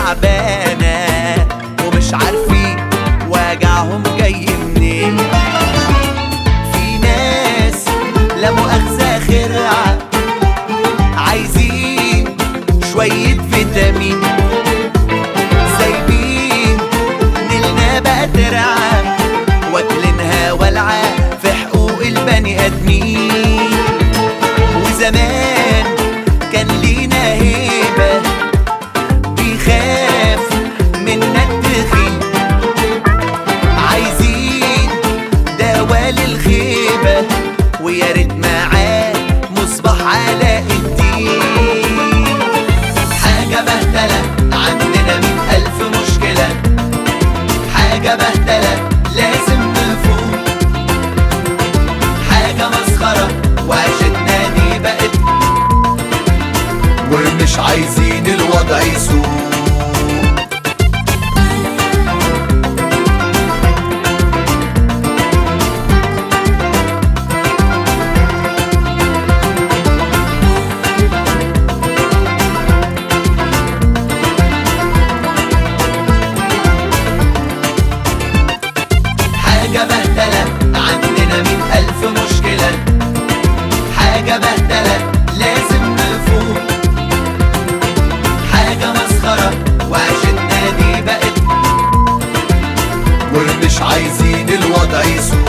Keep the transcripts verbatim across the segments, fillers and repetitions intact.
تعبانة ومش عارفين وجعهم جاي منين. في ناس لا مؤاخذة خرعة عايزين شوية فيتامين، سايبين نيلنا بقى ترعة واكلينها والعة في حقوق البني آدمين. وزمان كان لينا هيبة بيخاف منا التخين، عايزين دوا للخيبة ويا ريت معاه مصباح علاء الدين. حاجة بهدلة عندنا مئة ألف مشكلة، حاجة بهدلة لازم نفوق، حاجة مسخرة وعيشتنا دي بقت ومش عايزين الوضع يسوق. حاجة بهدلة عندنا مئة ألف مشكلة، حاجة بهدلة لازم نفوق، حاجة مسخرة وعيشتنا دي بقت ومش عايزين الوضع يسوق.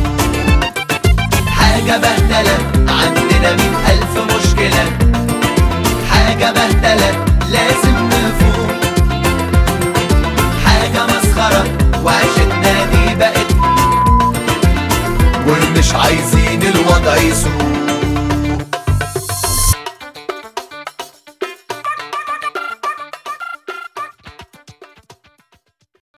حاجة بهدلة عندنا مئة ألف مشكلة، حاجة بهدلة لازم نفوق.